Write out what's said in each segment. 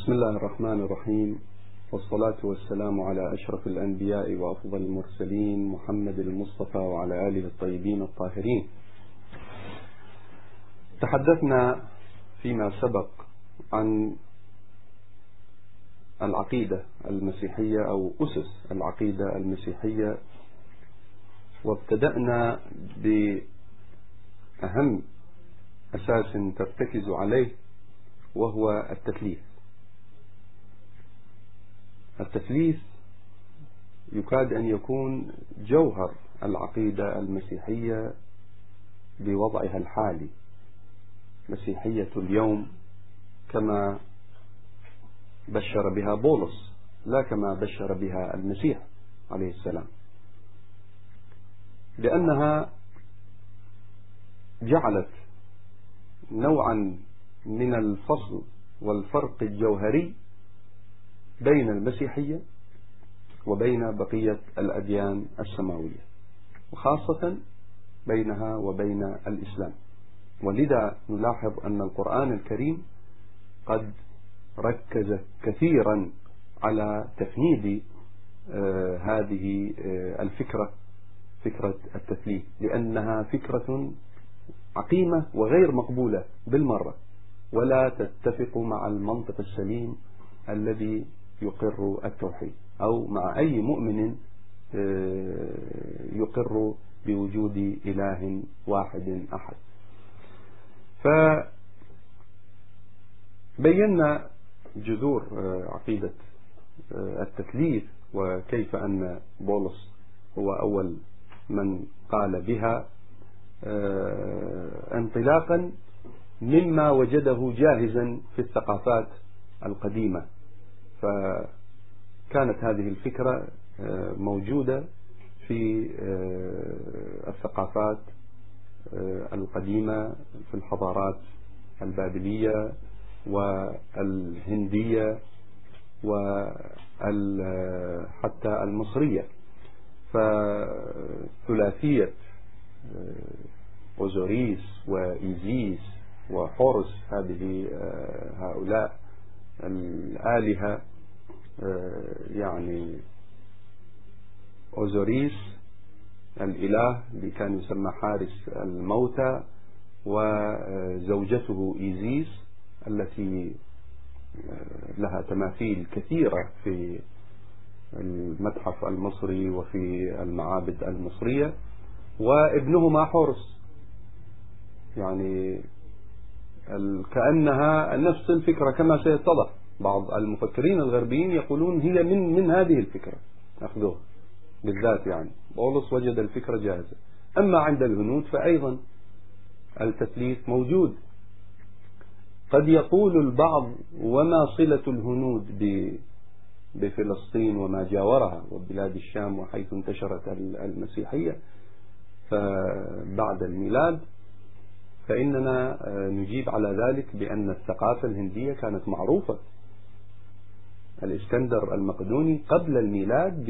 بسم الله الرحمن الرحيم، والصلاة والسلام على أشرف الأنبياء وأفضل المرسلين محمد المصطفى وعلى آله الطيبين الطاهرين. تحدثنا فيما سبق عن العقيدة المسيحية أو أسس العقيدة المسيحية، وابتدأنا بأهم أساس ترتكز عليه وهو التثليث. التثليث يكاد أن يكون جوهر العقيدة المسيحية بوضعها الحالي، مسيحية اليوم كما بشر بها بولس، لا كما بشر بها المسيح عليه السلام، لأنها جعلت نوعا من الفصل والفرق الجوهري بين المسيحية وبين بقية الأديان السماوية، وخاصة بينها وبين الإسلام. ولذا نلاحظ أن القرآن الكريم قد ركز كثيرا على تفنيد هذه الفكرة، فكرة التثليث، لأنها فكرة عقيمة وغير مقبولة بالمرة، ولا تتفق مع المنطق السليم الذي يقر التوحيد، أو مع أي مؤمن يقر بوجود إله واحد أحد. فبينا جذور عقيدة التثليث، وكيف أن بولس هو أول من قال بها انطلاقا مما وجده جاهزا في الثقافات القديمة. فكانت هذه الفكرة موجودة في الثقافات القديمة، في الحضارات البابلية والهندية وحتى المصرية. فثلاثية أوزوريس وإيزيس وحورس، هؤلاء الآلهة، يعني أوزوريس الإله اللي كان يسمى حارس الموتى، وزوجته إيزيس التي لها تماثيل كثيرة في المتحف المصري وفي المعابد المصرية، وابنهما حورس، يعني كأنها نفس الفكرة كما سيتضح. بعض المفكرين الغربيين يقولون هي من هذه الفكرة أخذوها بالذات، يعني بولس وجد الفكرة جاهزة. أما عند الهنود فأيضا التثليث موجود. قد يقول البعض: وما صلة الهنود بفلسطين وما جاورها وبلاد الشام وحيث انتشرت المسيحية بعد الميلاد؟ فإننا نجيب على ذلك بأن الثقافة الهندية كانت معروفة. الإسكندر المقدوني قبل الميلاد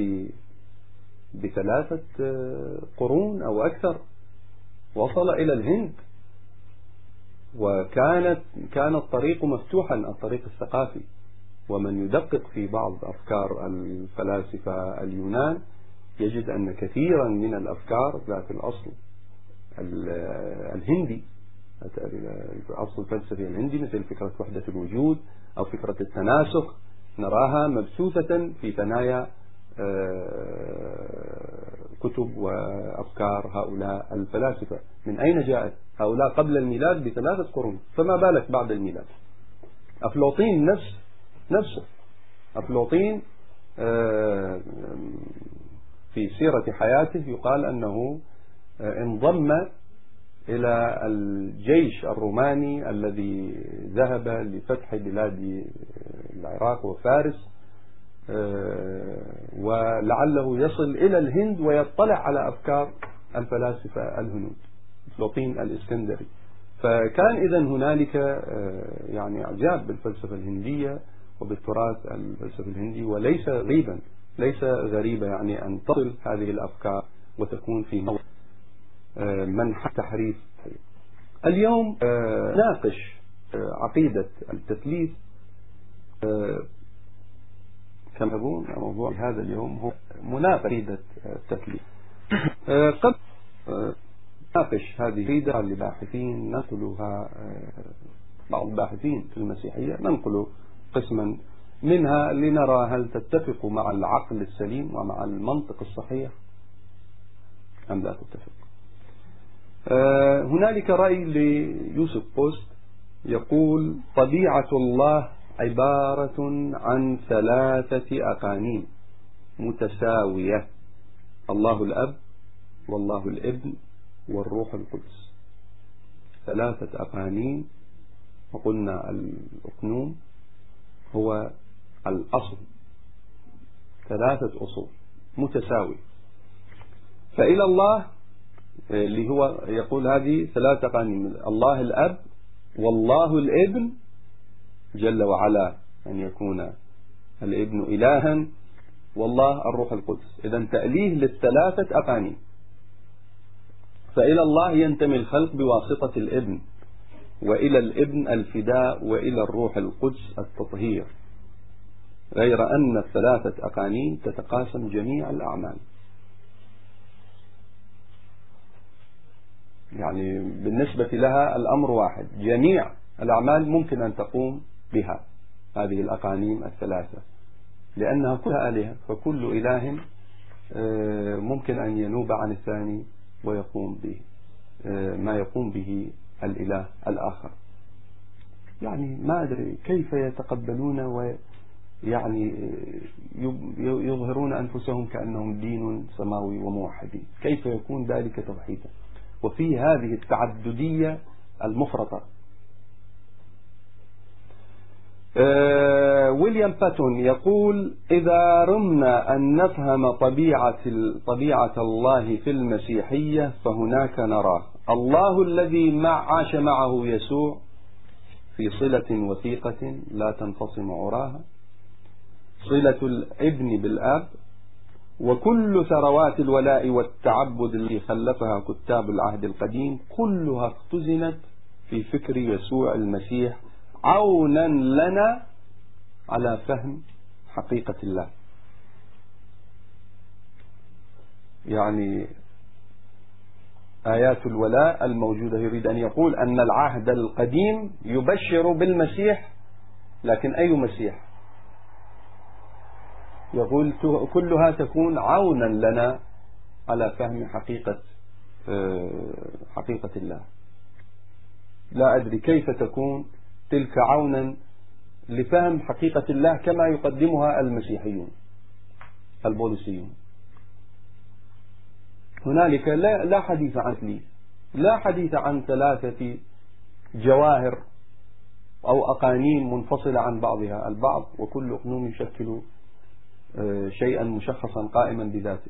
ب3 قرون أو أكثر وصل إلى الهند، كان الطريق مفتوحا، الطريق الثقافي. ومن يدقق في بعض أفكار الفلاسفة اليونان يجد أن كثيرا من الأفكار ذات الأصل الهندي، أصل الفلسفة الهندي، مثل فكرة وحدة الوجود أو فكرة التناسخ، نراها مبثوثة في ثنايا كتب وأفكار هؤلاء الفلاسفة. من أين جاءت؟ هؤلاء قبل الميلاد ب3 قرون، فما بالك بعد الميلاد؟ أفلاطين نفسه أفلاطين في سيرة حياته يقال أنه انضم إلى الجيش الروماني الذي ذهب لفتح بلاد العراق وفارس، ولعله يصل إلى الهند ويطلع على أفكار الفلاسفة الهنود، أفلاطين الإسكندري. فكان إذن هنالك يعني إعجاب بالفلسفة الهندية وبالتراث الفلسفي الهندي، وليس غريبة يعني أن تصل هذه الأفكار وتكون في منحى تحريف. اليوم ناقش عقيدة التثليث كما يقولون موضوع هذا اليوم هو مناقشة التثليث. قد ناقش هذه العقيدة لباحثين ننقلها، بعض الباحثين في المسيحية ننقل قسما منها لنرى هل تتفق مع العقل السليم ومع المنطق الصحيح أم لا تتفق. هنالك رأي ليوسف بوست يقول: طبيعة الله عبارة عن 3 أقانيم متساوية، الله الأب والله الابن والروح القدس. 3 أقانيم، وقلنا الأقنوم هو الأصل، 3 أصول متساوية. فإلى الله اللي هو يقول هذه 3 أقانيم، الله الأب والله الابن جل وعلا أن يكون الابن إلها، والله الروح القدس. إذن تأليه ل3 أقانيم. فإلى الله ينتمي الخلق بواسطة الابن، وإلى الابن الفداء، وإلى الروح القدس التطهير، غير أن 3 أقانيم تتقاسم جميع الأعمال. يعني بالنسبة لها الأمر واحد، جميع الأعمال ممكن أن تقوم بها هذه الأقانيم 3، لأنها كلها آلهة، فكل إله ممكن أن ينوب عن الثاني ويقوم به ما يقوم به الإله الآخر. يعني ما أدري كيف يتقبلون ويعني يظهرون أنفسهم كأنهم دين سماوي وموحدين. كيف يكون ذلك توحيدا وفي هذه التعددية المفرطة؟ ويليام باتون يقول: إذا رمنا أن نفهم طبيعة الله في المسيحية فهناك نراه الله الذي عاش معه يسوع في صلة وثيقة لا تنفصم عراها، صلة الابن بالآب، وكل ثروات الولاء والتعبد التي خلفها كتاب العهد القديم كلها اختزنت في فكر يسوع المسيح عونا لنا على فهم حقيقة الله. يعني آيات الولاء الموجودة يريد أن يقول أن العهد القديم يبشر بالمسيح، لكن أي مسيح؟ يقول كلها تكون عونا لنا على فهم حقيقة الله. لا أدري كيف تكون تلك عونا لفهم حقيقة الله كما يقدمها المسيحيون البوليسيون. هنالك لا حديث عن تثليث، لا حديث عن 3 جواهر أو أقانيم منفصلة عن بعضها البعض، وكل أقنوم يشكل شيئا مشخصا قائما بذاته.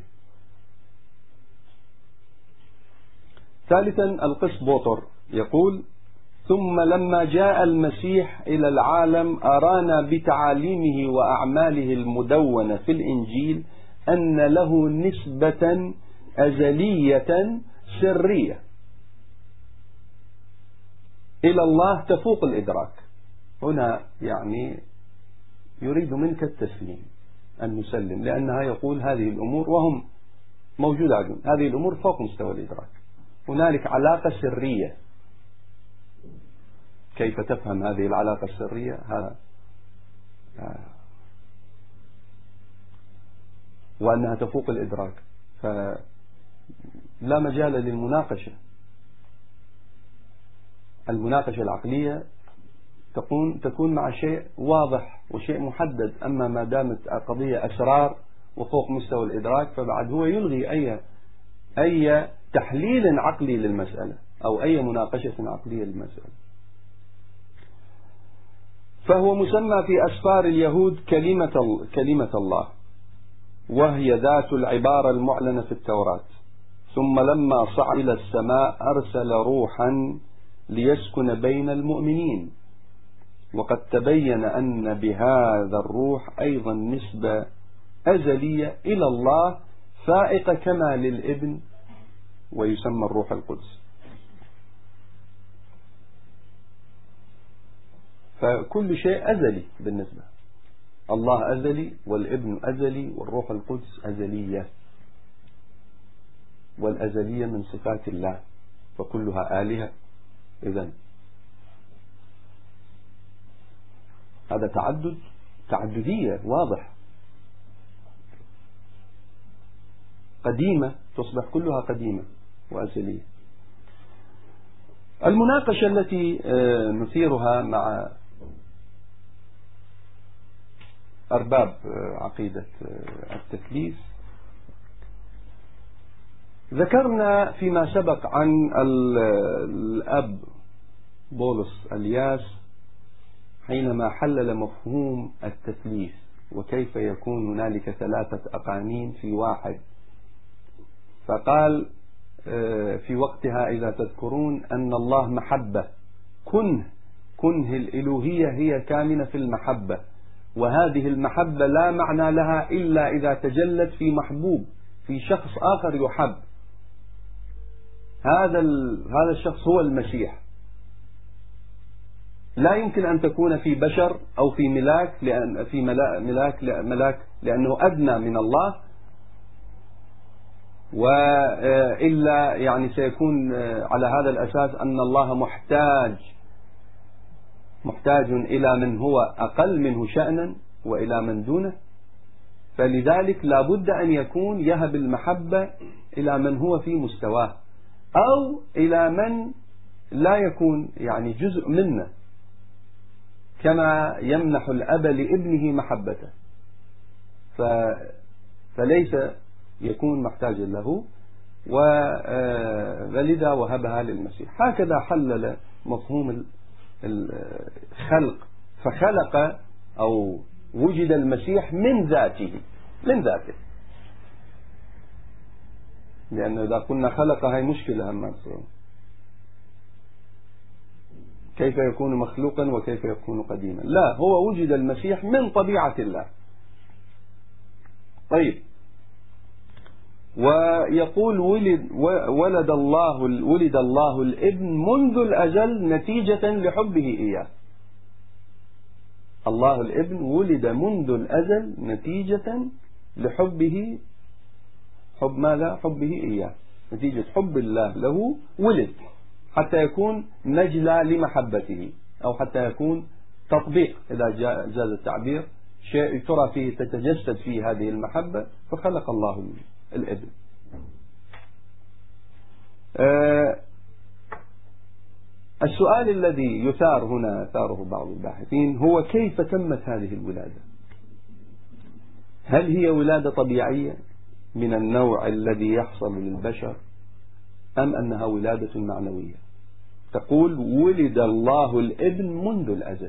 ثالثا القس بوتر يقول: ثم لما جاء المسيح إلى العالم أرانا بتعاليمه وأعماله المدونة في الإنجيل أن له نسبة أزلية سرية إلى الله تفوق الإدراك. هنا يعني يريد منك التسليم، أن نسلم، لأنها يقول هذه الأمور وهم موجودة عندهم، هذه الأمور فوق مستوى الإدراك. هنالك علاقة سرية، كيف تفهم هذه العلاقة السرية؟ هذا وأنها تفوق الإدراك، فلا مجال للمناقشة. المناقشة العقلية تكون مع شيء واضح وشيء محدد، أما ما دامت قضية أسرار وفوق مستوى الإدراك فبعد هو يلغي أي تحليل عقلي للمسألة أو أي مناقشة عقلية للمسألة. فهو مسمى في أسفار اليهود كلمة الله، وهي ذات العبارة المعلنة في التوراة. ثم لما صعد إلى السماء أرسل روحا ليسكن بين المؤمنين، وقد تبين أن بهذا الروح أيضا نسبة أزلية إلى الله فائقة كما للابن، ويسمى الروح القدس. فكل شيء أزلي بالنسبة. الله أزلي والابن أزلي والروح القدس أزلية، والأزلية من صفات الله، فكلها آلهة. إذن هذا تعددية واضح، قديمة تصبح كلها قديمة وأزلية. المناقشة التي نثيرها مع أرباب عقيدة التثليث، ذكرنا فيما سبق عن الأب بولس الياس حينما حلل مفهوم التثليث وكيف يكون هنالك 3 أقانيم في واحد، فقال في وقتها إذا تذكرون أن الله محبة، كنه الإلوهية هي كامنة في المحبة، وهذه المحبة لا معنى لها إلا إذا تجلت في محبوب، في شخص آخر يحب. هذا الشخص هو المسيح. لا يمكن أن تكون في بشر أو في ملاك، ملاك لأنه أدنى من الله، وإلا يعني سيكون على هذا الأساس أن الله محتاج إلى من هو أقل منه شأنا وإلى من دونه، فلذلك لا بد أن يكون يهب المحبة إلى من هو في مستواه أو إلى من لا يكون يعني جزء منه، كما يمنح الأب لابنه محبته، فليس يكون محتاجا له، ولذا وهبها للمسيح. هكذا حلل مفهوم الخلق، فخلق أو وجد المسيح من ذاته، لأنه إذا قلنا خلق هاي مشكلة هم تصير، كيف يكون مخلوقا وكيف يكون قديما؟ لا، هو وجد المسيح من طبيعة الله. طيب، ويقول ولد الله الابن منذ الأزل نتيجة لحبه إياه. الله الابن ولد منذ الأزل نتيجة لحبه. حب ماذا؟ حبه إياه، نتيجة حب الله له ولد، حتى يكون نجلى لمحبته، أو حتى يكون تطبيق إذا جاز التعبير، شيء ترى فيه تتجسد فيه هذه المحبة، فخلق الله الابن. السؤال الذي يثار هنا، يثاره بعض الباحثين، هو كيف تمت هذه الولادة؟ هل هي ولادة طبيعية من النوع الذي يحصل للبشر، أم أنها ولادة معنوية؟ تقول ولد الله الابن منذ الأزل.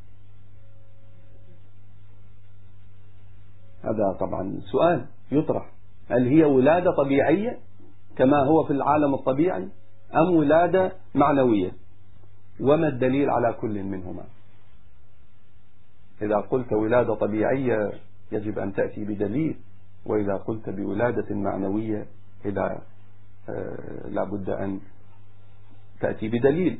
هذا طبعا سؤال يطرح، هل هي ولادة طبيعية كما هو في العالم الطبيعي، أم ولادة معنوية؟ وما الدليل على كل منهما؟ إذا قلت ولادة طبيعية يجب أن تأتي بدليل، وإذا قلت بولادة معنوية لا بد أن تأتي بدليل.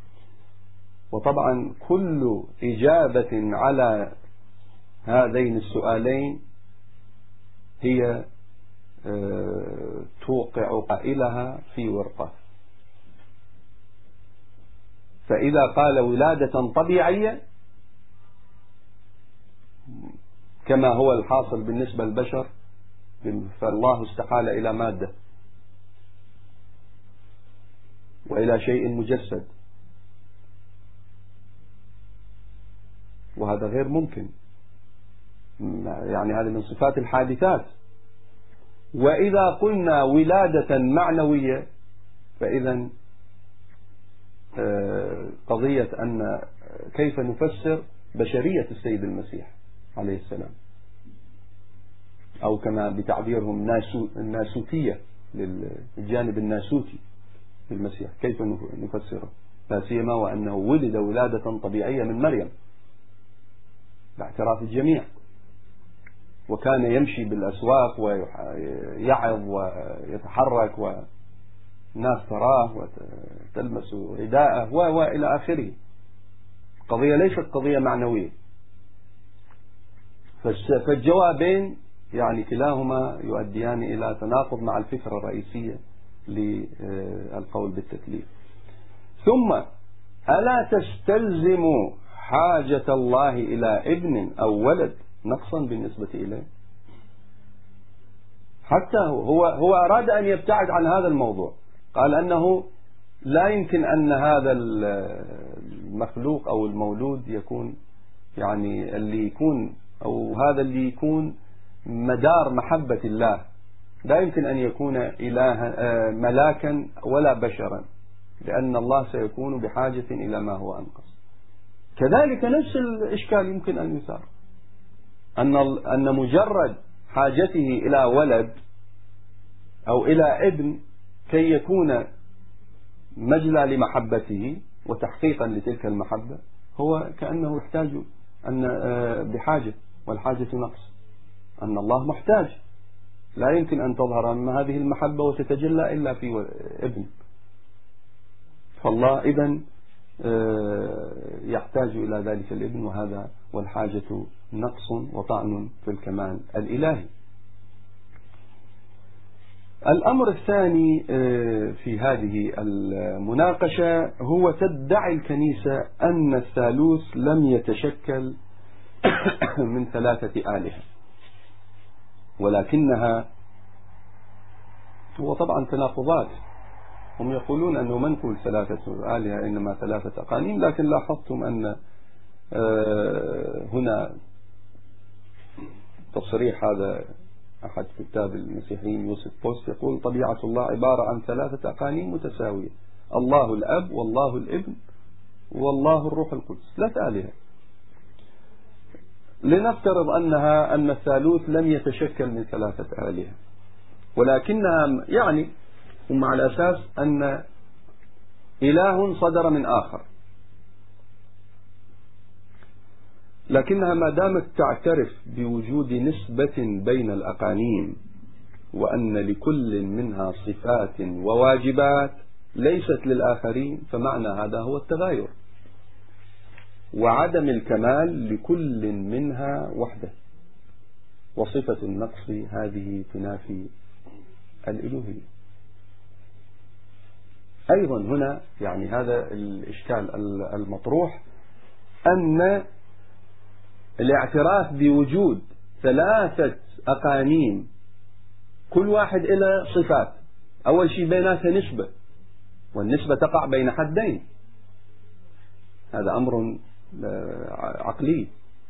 وطبعا كل إجابة على هذين السؤالين هي توقع قائلها في ورطة. فإذا قال ولادة طبيعية كما هو الحاصل بالنسبة للبشر، فالله استحال إلى مادة وإلى شيء مجسد، وهذا غير ممكن، يعني هذا من صفات الحادثات. وإذا قلنا ولادة معنوية، فإذا قضية أن كيف نفسر بشرية السيد المسيح عليه السلام، أو كما بتعبيرهم الناسوتية، للجانب الناسوتي للمسيح، كيف نفسره؟ لا سيما وأنه ولد ولادة طبيعية من مريم باعتراف الجميع، وكان يمشي بالأسواق ويعظ ويتحرك والناس تراه وتلمس رداءه وإلى آخره. قضية ليست قضية معنوية. فالجوابين يعني كلاهما يؤديان إلى تناقض مع الفكرة الرئيسية للقول بالتكليف. ثم ألا تستلزم حاجة الله إلى ابن أو ولد نقصا بالنسبة إليه؟ حتى هو أراد أن يبتعد عن هذا الموضوع، قال أنه لا يمكن أن هذا المخلوق أو المولود يكون يعني اللي يكون أو هذا اللي يكون مدار محبة الله لا يمكن أن يكون إلها ملاكا ولا بشرا، لأن الله سيكون بحاجة إلى ما هو أنقص. كذلك نفس الإشكال يمكن أن يثار، أن مجرد حاجته إلى ولد أو إلى ابن كي يكون مجلى لمحبته وتحقيقا لتلك المحبة هو كأنه يحتاج أن بحاجة، والحاجة نقص، أن الله محتاج، لا يمكن أن تظهر هذه المحبة وتتجلى إلا في ابن. فالله إذن يحتاج إلى ذلك الابن، وهذا والحاجة نقص وطعن في الكمال الإلهي. الأمر الثاني في هذه المناقشة هو تدعي الكنيسة أن الثالوث لم يتشكل من 3 آلهة، ولكنها هو طبعا تناقضات. هم يقولون أنه ما نقول 3 آلهة إنما 3 أقانيم، لكن لاحظتم أن هنا تصريح هذا أحد كتاب المسيحيين يوسف بوست يقول طبيعة الله عبارة عن 3 أقانيم متساوية، الله الأب والله الابن والله الروح القدس، 3 آلهة. لنفترض أن الثالوث لم يتشكل من 3 آلهة، ولكنها يعني هم على أساس أن إله صدر من آخر، لكنها ما دامت تعترف بوجود نسبة بين الأقانيم وأن لكل منها صفات وواجبات ليست للآخرين، فمعنى هذا هو التغاير وعدم الكمال لكل منها وحده، وصفة النقص هذه تنافي الإلوهية. أيضا هنا يعني هذا الإشكال المطروح، أن الاعتراف بوجود 3 أقانيم كل واحد إلى صفات، أول شيء بيناتها نسبة، والنسبة تقع بين حدين، هذا أمر عقلي،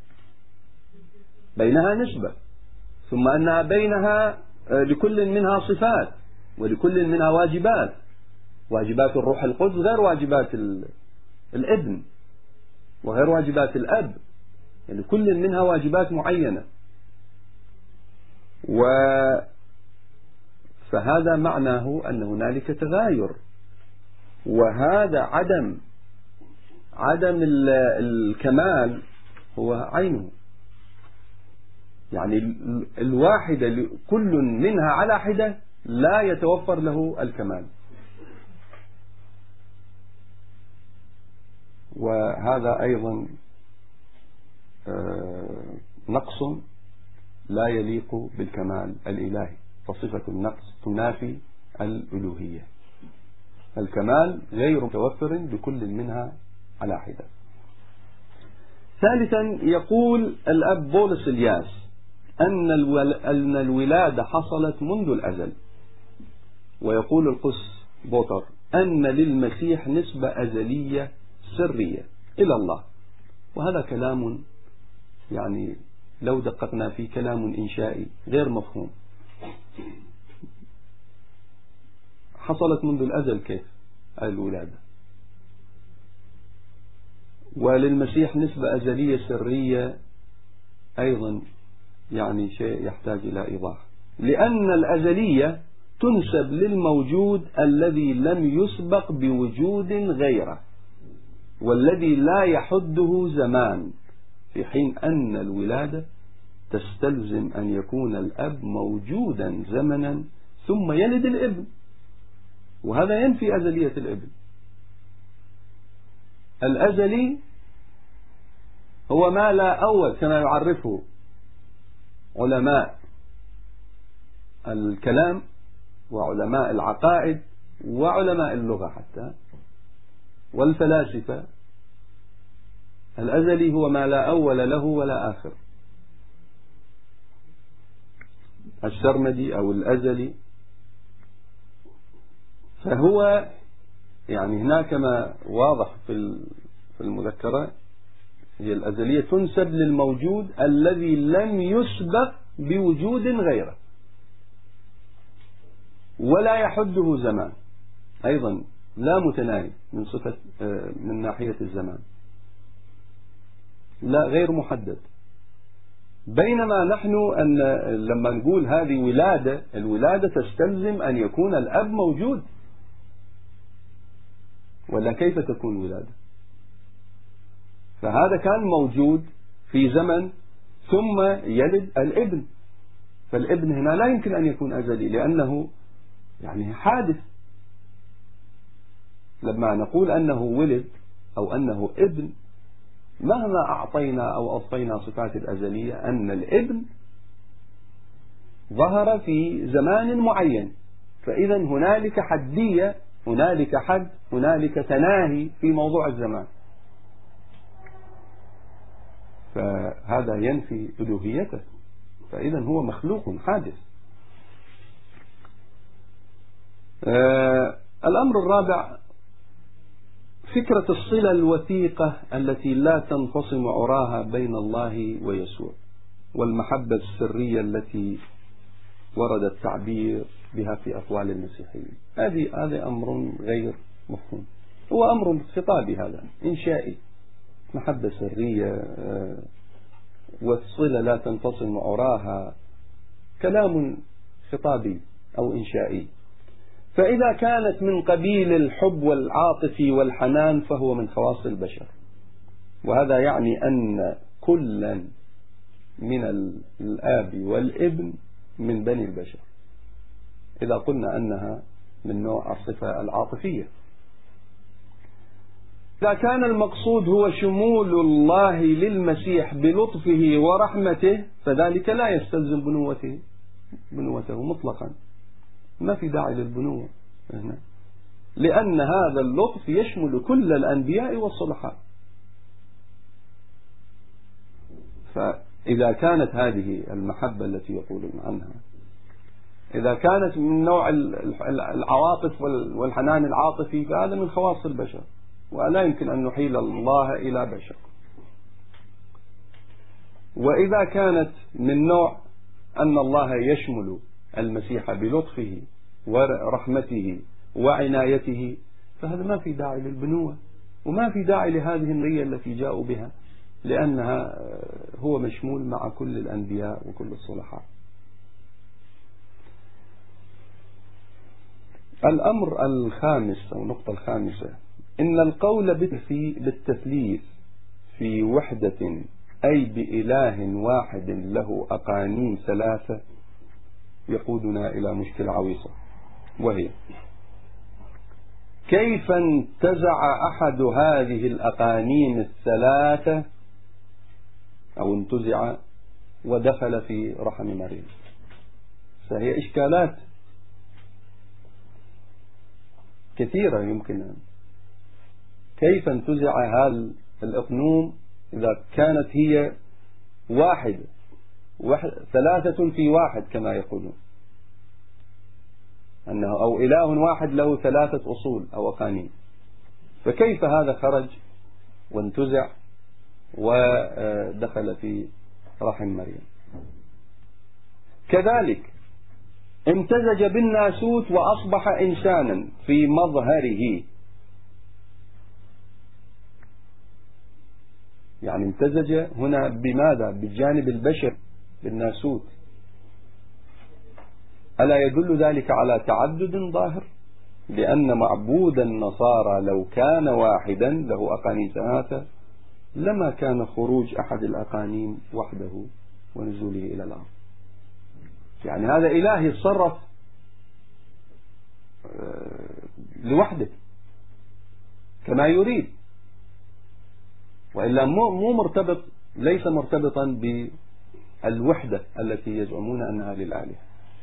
بينها نسبة، ثم أنها بينها لكل منها صفات ولكل منها واجبات، واجبات الروح القدس غير واجبات الابن وغير واجبات الأب، يعني كل منها واجبات معينة. فهذا معناه أن هنالك تغاير، وهذا عدم الكمال هو عينه، يعني الواحدة كل منها على حدة لا يتوفر له الكمال، وهذا أيضا نقص لا يليق بالكمال الإلهي، فصفة النقص تنافي الألوهية، الكمال غير متوفر بكل منها على حدة. ثالثا يقول الأب بولس الياس أن الولادة حصلت منذ الأزل، ويقول القس بوتر أن للمسيح نسبة أزلية سرية إلى الله، وهذا كلام يعني لو دققنا فيه كلام إنشائي غير مفهوم. حصلت منذ الأزل كيف الولادة؟ وللمسيح نسبة أزلية سرية أيضا يعني شيء يحتاج إلى إيضاح، لأن الأزلية تنسب للموجود الذي لم يسبق بوجود غيره والذي لا يحده زمان، في حين أن الولادة تستلزم أن يكون الأب موجودا زمنا ثم يلد الابن، وهذا ينفي أزلية الابن. الأزلي هو ما لا أول كما يعرفه علماء الكلام وعلماء العقائد وعلماء اللغة حتى والفلاسفة، الأزلي هو ما لا أول له ولا آخر. السرمدي أو الأزلي، فهو يعني هناك ما واضح في المذكرة، هي الأزلية تنسب للموجود الذي لم يسبق بوجود غيره ولا يحده زمان، أيضا لا متناهي من صفة من ناحية الزمان، لا غير محدد. بينما نحن أن لما نقول هذه ولادة، الولادة تستلزم أن يكون الأب موجود، ولا كيف تكون ولادة؟ فهذا كان موجود في زمن ثم يلد الابن، فالابن هنا لا يمكن أن يكون أزلي لأنه يعني حادث. لما نقول أنه ولد أو أنه ابن، مهما أعطينا أو أضفينا صفات الأزلية، أن الابن ظهر في زمان معين، فإذا هنالك حدية، هنالك حد، هنالك تناهي في موضوع الزمان، فهذا ينفي ألوهيته، فإذا هو مخلوق حادث. الأمر الرابع فكرة الصلة الوثيقة التي لا تنفصم عراها بين الله ويسوع، والمحبة السرية التي ورد التعبير بها في أقوال المسيحيين. هذا أمر غير مفهوم، هو أمر خطابي، هذا إنشائي، محبة سرية والصلة لا تنفصم عراها، كلام خطابي أو إنشائي. فإذا كانت من قبيل الحب والعاطف والحنان فهو من خواص البشر، وهذا يعني أن كلا من الآب والابن من بني البشر، إذا قلنا أنها من نوع الصفة العاطفية. إذا كان المقصود هو شمول الله للمسيح بلطفه ورحمته، فذلك لا يستلزم بنوته مطلقا، ما في داعي للبنوة هنا، لأن هذا اللطف يشمل كل الأنبياء والصلحاء. فإذا كانت هذه المحبة التي يقولون عنها، إذا كانت من نوع العواطف والحنان العاطفي، فهذا من خواص البشر، ولا يمكن أن نحيل الله إلى بشر. وإذا كانت من نوع أن الله يشمل المسيح بلطفه ورحمته وعنايته، فهذا ما في داعي للبنوة، وما في داعي لهذه النية التي جاءوا بها، لأنها هو مشمول مع كل الأنبياء وكل الصلحاء. الأمر الخامس أو النقطة الخامسة، إن القول بالتثليث في وحدة أي بإله واحد له أقانيم ثلاثة يقودنا إلى مشكلة عويصة، وهي كيف انتزع أحد هذه الأقانيم الثلاثة أو انتزع ودخل في رحم مريم. فهي إشكالات كثيرة يمكن. كيف انتزع هذا الأقنوم إذا كانت هي واحدة ثلاثة في واحد كما يقولون، أنه أو إله واحد له ثلاثة أصول أو أقانيم، فكيف هذا خرج وانتزع ودخل في رحم مريم؟ كذلك امتزج بالناسوت وأصبح إنسانا في مظهره، يعني امتزج هنا بماذا؟ بالجانب البشري بالناسوت. ألا يدل ذلك على تعدد ظاهر؟ لأن معبود النصارى لو كان واحدا له أقانيم ثلاثة لما كان خروج أحد الأقانيم وحده ونزوله إلى الأرض. يعني هذا إله يتصرف لوحده كما يريد، وإلا مو مرتبط، ليس مرتبطا الوحدة التي يزعمون أنها للآلهة.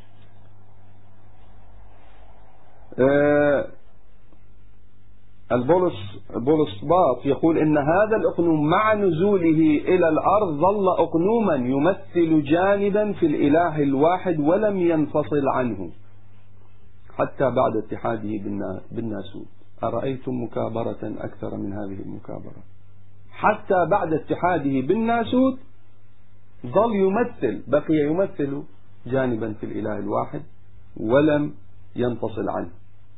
البولسباط يقول إن هذا الأقنوم مع نزوله إلى الأرض ظل أقنوما يمثل جانبا في الإله الواحد ولم ينفصل عنه حتى بعد اتحاده بالناسوت. أرأيتم مكابرة أكثر من هذه المكابرة؟ حتى بعد اتحاده بالناسوت ظل بقي يمثل جانبا في الإله الواحد ولم ينفصل عنه.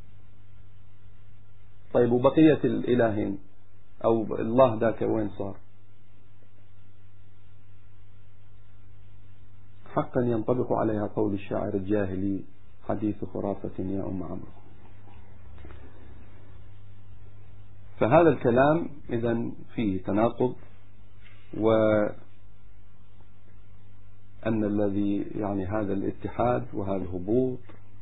طيب وبقية الإلهين أو الله ذاك وين صار؟ حقا ينطبق عليها قول الشاعر الجاهلي: حديث خرافة يا أم عمرو. فهذا الكلام إذن فيه تناقض، وأن الذي يعني هذا الاتحاد وهذا الهبوط،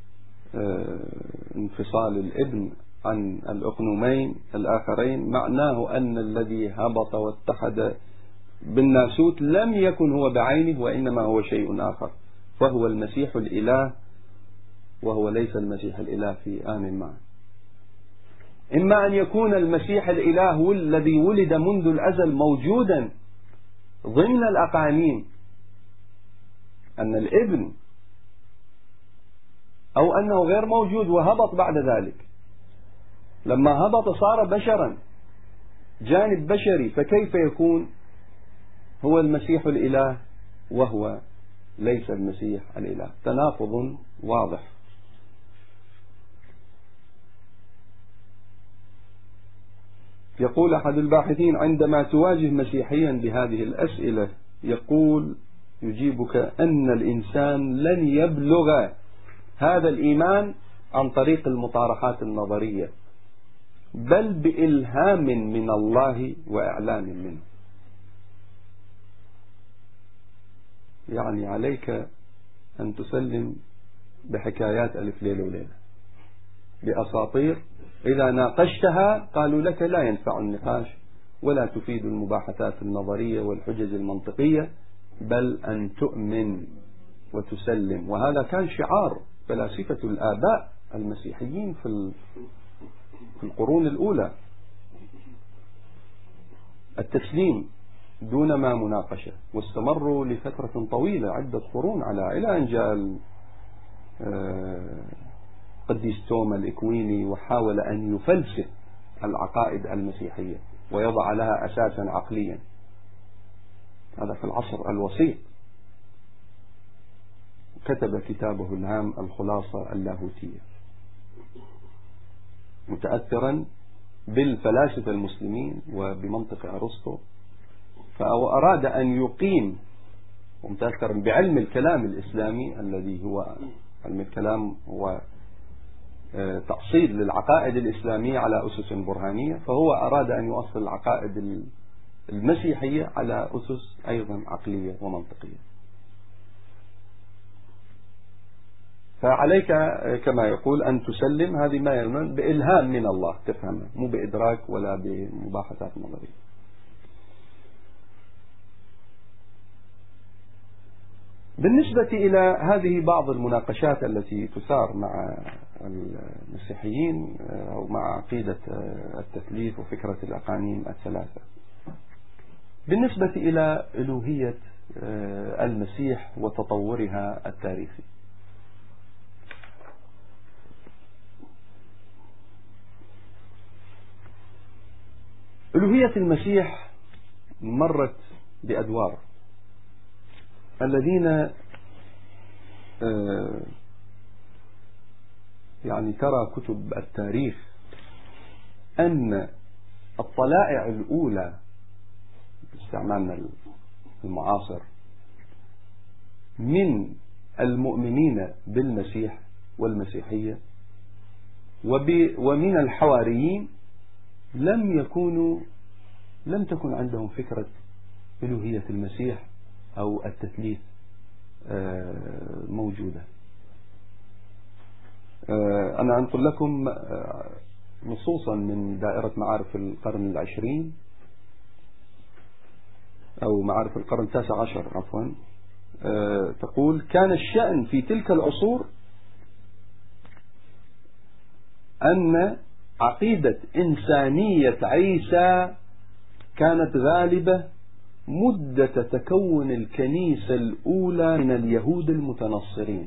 انفصال الابن عن الأقنومين الآخرين، معناه أن الذي هبط واتحد بالناسوت لم يكن هو بعينه وإنما هو شيء آخر، فهو المسيح الإله، وهو ليس المسيح الإله في آن معه. إما أن يكون المسيح الإله الذي ولد منذ الأزل موجودا ضمن الأقانيم أن الابن، أو أنه غير موجود وهبط بعد ذلك. لما هبط صار بشرا، جانب بشري، فكيف يكون هو المسيح الإله وهو ليس المسيح الإله؟ تناقض واضح. يقول أحد الباحثين: عندما تواجه مسيحيا بهذه الأسئلة يقول يجيبك أن الإنسان لن يبلغ هذا الإيمان عن طريق المطارحات النظرية، بل بإلهام من الله وإعلان منه. يعني عليك أن تسلم بحكايات ألف ليلة وليلة، بأساطير إذا ناقشتها قالوا لك لا ينفع النقاش ولا تفيد المباحثات النظرية والحجج المنطقية، بل أن تؤمن وتسلم. وهذا كان شعار فلاسفة الآباء المسيحيين في القرون الأولى: التسليم دون ما مناقشة. واستمروا لفترة طويلة عدة قرون إلى أن جاء قديس توما الإكويني وحاول أن يفلسف العقائد المسيحية ويضع لها أساسا عقليا. هذا في العصر الوسيط. كتب كتابه الهام الخلاصة اللاهوتية، متأثرا بالفلاسفة المسلمين وبمنطق أرسطو، فأراد أن يقيم، ومتأثرا بعلم الكلام الإسلامي الذي هو علم الكلام هو تأصيل للعقائد الإسلامية على أسس برهانية، فهو أراد أن يؤصل العقائد المسيحية على أسس أيضا عقلية ومنطقية. فعليك كما يقول أن تسلم هذه ما يلمن بإلهام من الله، تفهمه مو بإدراك ولا بمباحثات نظرية. بالنسبة إلى هذه بعض المناقشات التي تثار مع المسيحيين أو مع عقيدة التثليث وفكرة الأقانيم الثلاثة، بالنسبة إلى ألوهية المسيح وتطورها التاريخي، ألوهية المسيح مرت بأدوار. الذين يعني ترى كتب التاريخ أن الطلائع الأولى باستعمالنا المعاصر من المؤمنين بالمسيح والمسيحية ومن الحواريين لم تكن عندهم فكرة ألوهية المسيح أو التثليث موجودة. أنا أنقل لكم نصوصا من دائرة معارف القرن العشرين أو معارف القرن التاسع عشر عفوا، يقول كان الشأن في تلك العصور أن عقيدة إنسانية عيسى كانت غالبة مدة تكون الكنيسة الأولى من اليهود المتنصرين.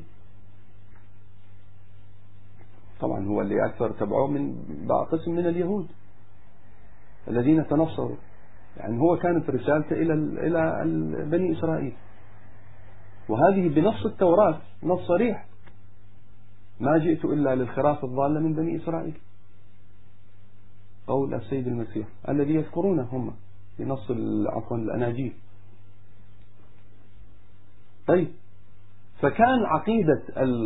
طبعا هو اللي أكثر تبعوه من قسم من اليهود الذين تنصروا، يعني هو كانت رسالته إلى بني إسرائيل، وهذه بنص التوراة نص صريح: ما جئت إلا للخراف الضالة من بني إسرائيل، قول السيد المسيح الذي يذكرونه هم بنص عفوا الأناجيل. طيب، فكان عقيدة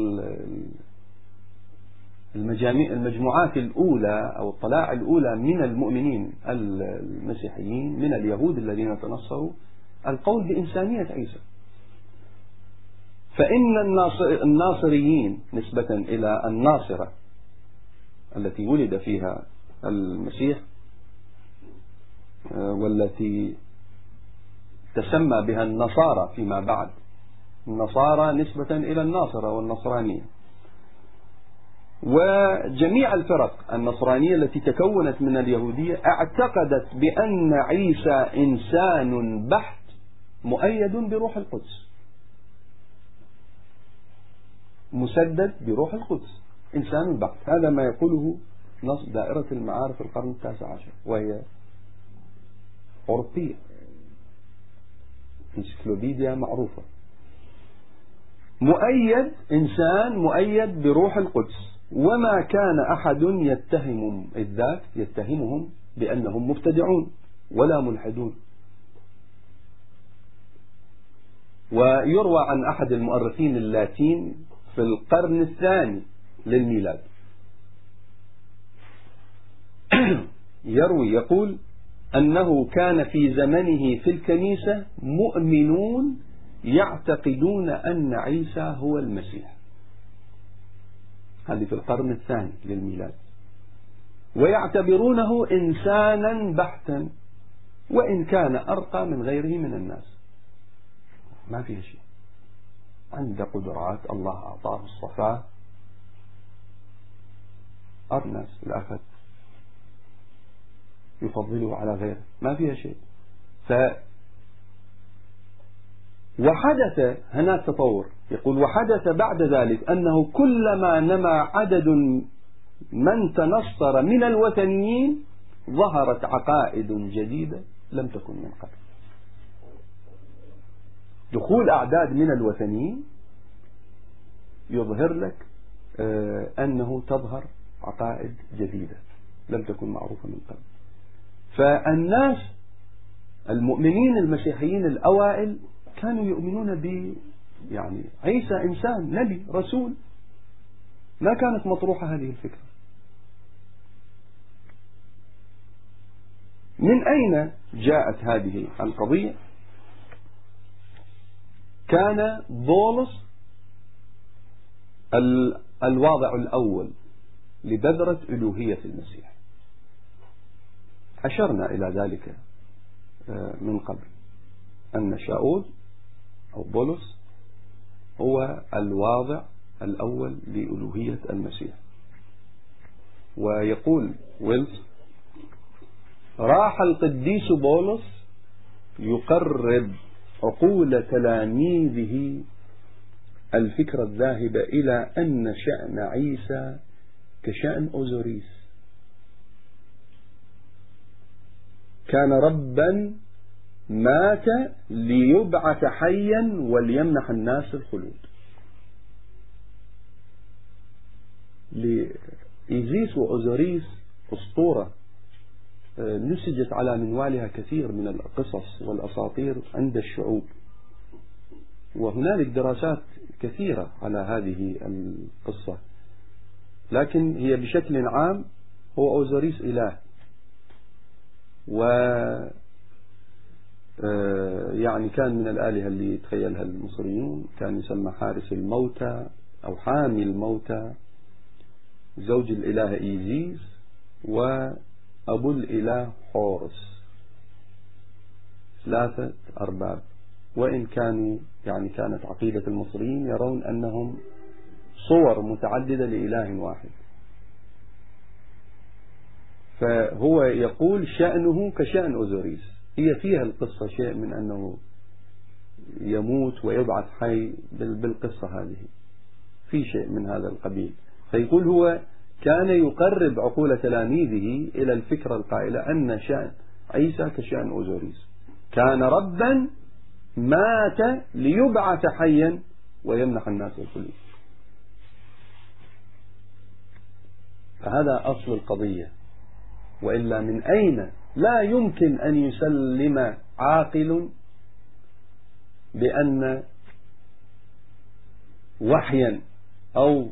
المجموعات الأولى أو الطلاع الأولى من المؤمنين المسيحيين من اليهود الذين تنصروا القول بإنسانية عيسى. فإن الناصريين نسبة إلى الناصرة التي ولد فيها المسيح والتي تسمى بها النصارى فيما بعد، النصارى نسبة إلى الناصرة والنصرانية، وجميع الفرق النصرانية التي تكونت من اليهودية اعتقدت بأن عيسى إنسان بحت مؤيد بروح القدس، مسدد بروح القدس، إنسان بحت. هذا ما يقوله نص دائرة المعارف القرن 19 وهي أوروبية، انسيكلوبيديا معروفة. مؤيد، إنسان مؤيد بروح القدس، وما كان أحد يتهم الذات يتهمهم بأنهم مبتدعون ولا ملحدون. ويروى عن أحد المؤرخين اللاتين في القرن الثاني للميلاد يقول أنه كان في زمنه في الكنيسة مؤمنون يعتقدون أن عيسى هو المسيح، هذه في القرن الثاني للميلاد، ويعتبرونه إنسانا بحتا وإن كان أرقى من غيره من الناس، ما فيه شيء، عنده قدرات الله أعطاه الصفاء، الناس الأخذ يفضله على غيره، ما فيها شيء. وحدث هناك تطور، يقول وحدث بعد ذلك أنه كلما نما عدد من تنصر من الوثنيين ظهرت عقائد جديدة لم تكن من قبل. دخول أعداد من الوثنيين يظهر لك أنه تظهر عقائد جديدة لم تكن معروفة من قبل. فالناس المؤمنين المسيحيين الأوائل كانوا يؤمنون يعني عيسى إنسان نبي رسول، ما كانت مطروحة هذه الفكرة. من أين جاءت هذه القضية؟ كان بولس الواضع الأول لبذرة ألوهية المسيح، أشرنا إلى ذلك من قبل، أن شاول أو بولس هو الواضع الأول لألوهية المسيح. ويقول ويلز: راح القديس بولس يقرب عقول تلاميذه الفكرة الذاهبة إلى أن شأن عيسى كشأن أوزوريس، كان ربا مات ليبعث حيا وليمنح الناس الخلود. لإيزيس وأوزوريس أسطورة نسجت على منوالها كثير من القصص والأساطير عند الشعوب، وهنالك دراسات كثيرة على هذه القصة، لكن هي بشكل عام هو أوزوريس إله، و يعني كان من الآلهة اللي يتخيلها المصريون، كان يسمى حارس الموتى أو حامي الموتى، زوج الإله إيزيس وأبو الإله حورس، 3 أرباب، وإن كانوا يعني كانت عقيدة المصريين يرون أنهم صور متعددة لإله واحد. فهو يقول شأنه كشأن أوزوريس، هي فيها القصة شيء من أنه يموت ويبعث حي بالقصة هذه، في شيء من هذا القبيل. فيقول هو كان يقرب عقول تلاميذه إلى الفكرة القائلة أن شأن عيسى كشأن أوزوريس، كان ربا مات ليبعث حيا ويمنح الناس الخلود. فهذا أصل القضية، وإلا من أين؟ لا يمكن أن يسلم عاقل بأن وحيا أو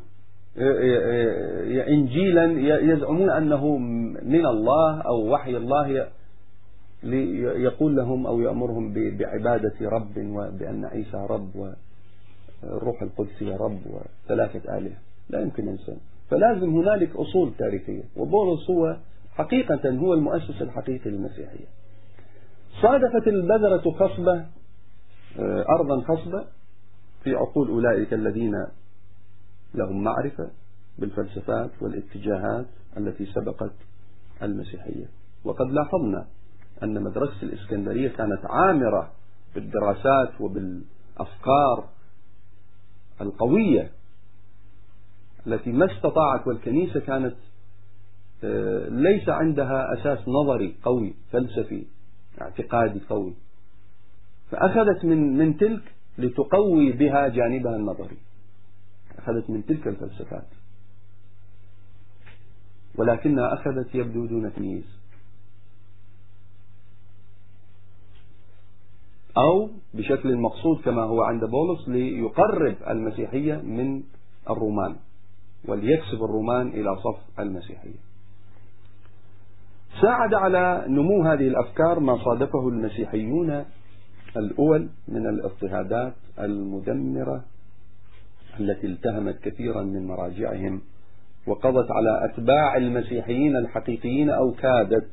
إنجيلا يزعمون أنه من الله أو وحي الله يقول لهم أو يأمرهم بعبادة رب، وبأن عيسى رب والروح القدس رب وثلاثة آلهة. لا يمكن إنسان. فلازم هنالك أصول تاريخية، وبولس هو حقيقة هو المؤسس الحقيقي للمسيحية. صادفت البذرة خصبة أرضا خصبة في عقول أولئك الذين لهم معرفة بالفلسفات والاتجاهات التي سبقت المسيحية. وقد لاحظنا أن مدرسة الإسكندرية كانت عامرة بالدراسات وبالأفكار القوية التي ما استطاعت، والكنيسة كانت ليس عندها أساس نظري قوي فلسفي اعتقادي قوي، فأخذت من تلك لتقوي بها جانبها النظري، أخذت من تلك الفلسفات، ولكنها أخذت يبدو دون تمييز، أو بشكل مقصود كما هو عند بولس ليقرب المسيحية من الرومان وليكسب الرومان إلى صف المسيحية. ساعد على نمو هذه الأفكار ما صادفه المسيحيون الأول من الاضطهادات المدمرة التي التهمت كثيرا من مراجعهم وقضت على أتباع المسيحيين الحقيقيين أو كادت.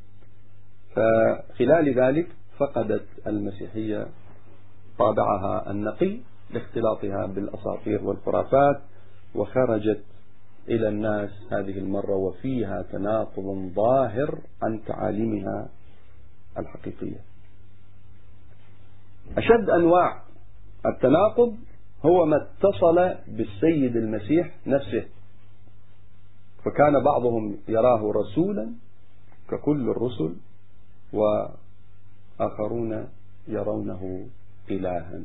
فخلال ذلك فقدت المسيحية طابعها النقي لاختلاطها بالأساطير والخرافات، وخرجت إلى الناس هذه المرة وفيها تناقض ظاهر عن تعاليمها الحقيقية. أشد أنواع التناقض هو ما اتصل بالسيد المسيح نفسه، فكان بعضهم يراه رسولا ككل الرسل، وآخرون يرونه إلها.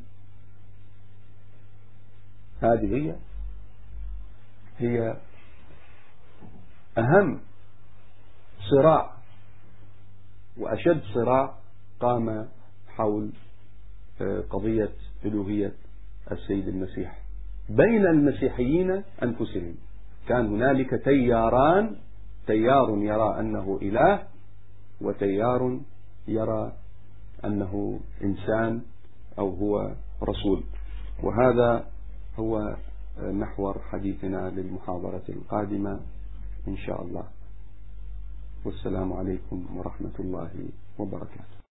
هذه هي أهم صراع وأشد صراع قام حول قضية ألوهية السيد المسيح بين المسيحيين أنفسهم. كان هنالك تياران، تيار يرى أنه إله، وتيار يرى أنه إنسان أو هو رسول. وهذا هو محور حديثنا للمحاضرة القادمة إن شاء الله. والسلام عليكم ورحمة الله وبركاته.